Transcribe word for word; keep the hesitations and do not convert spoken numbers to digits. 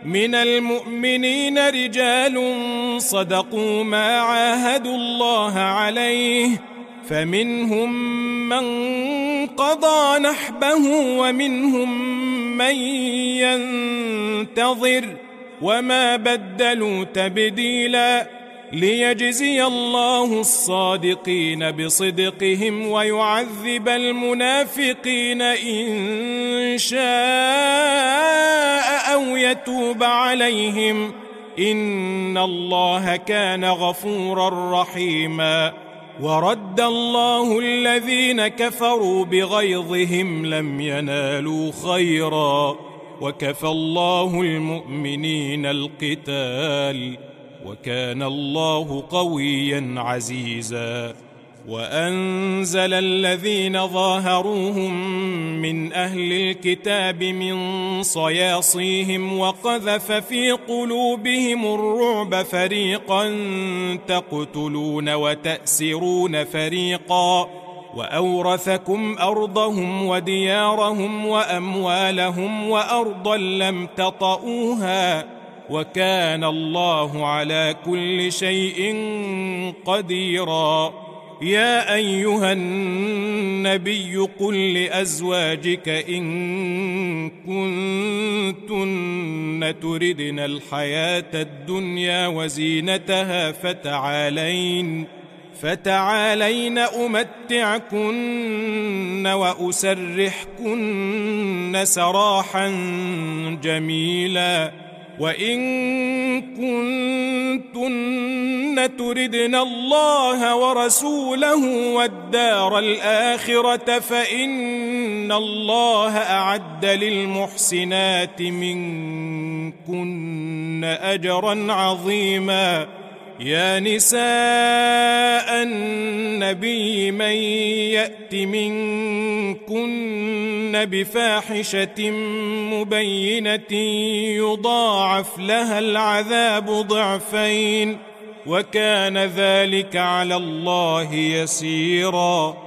من المؤمنين رجال صدقوا ما عاهدوا الله عليه فمنهم من قضى نحبه ومنهم من ينتظر وما بدلوا تبديلا ليجزي الله الصادقين بصدقهم ويعذب المنافقين إن شاء أو يتوب عليهم إن الله كان غفورا رحيما ورد الله الذين كفروا بغيظهم لم ينالوا خيرا وكفى الله المؤمنين القتال وكان الله قويا عزيزا وأنزل الذين ظاهروهم من أهل الكتاب من صياصيهم وقذف في قلوبهم الرعب فريقا تقتلون وتأسرون فريقا وأورثكم أرضهم وديارهم وأموالهم وأرضا لم تطئوها وكان الله على كل شيء قديرا يا أيها النبي قل لأزواجك إن كنتن تردن الحياة الدنيا وزينتها فتعالين فتعالين أمتعكن وأسرحكن سراحا جميلا وإن كنتن تردن الله ورسوله والدار الآخرة فإن الله أعد للمحسنات منكن أجرا عظيما يا نساء النبي من يأت منكن بفاحشة مبينة يضاعف لها العذاب ضعفين وكان ذلك على الله يسيرا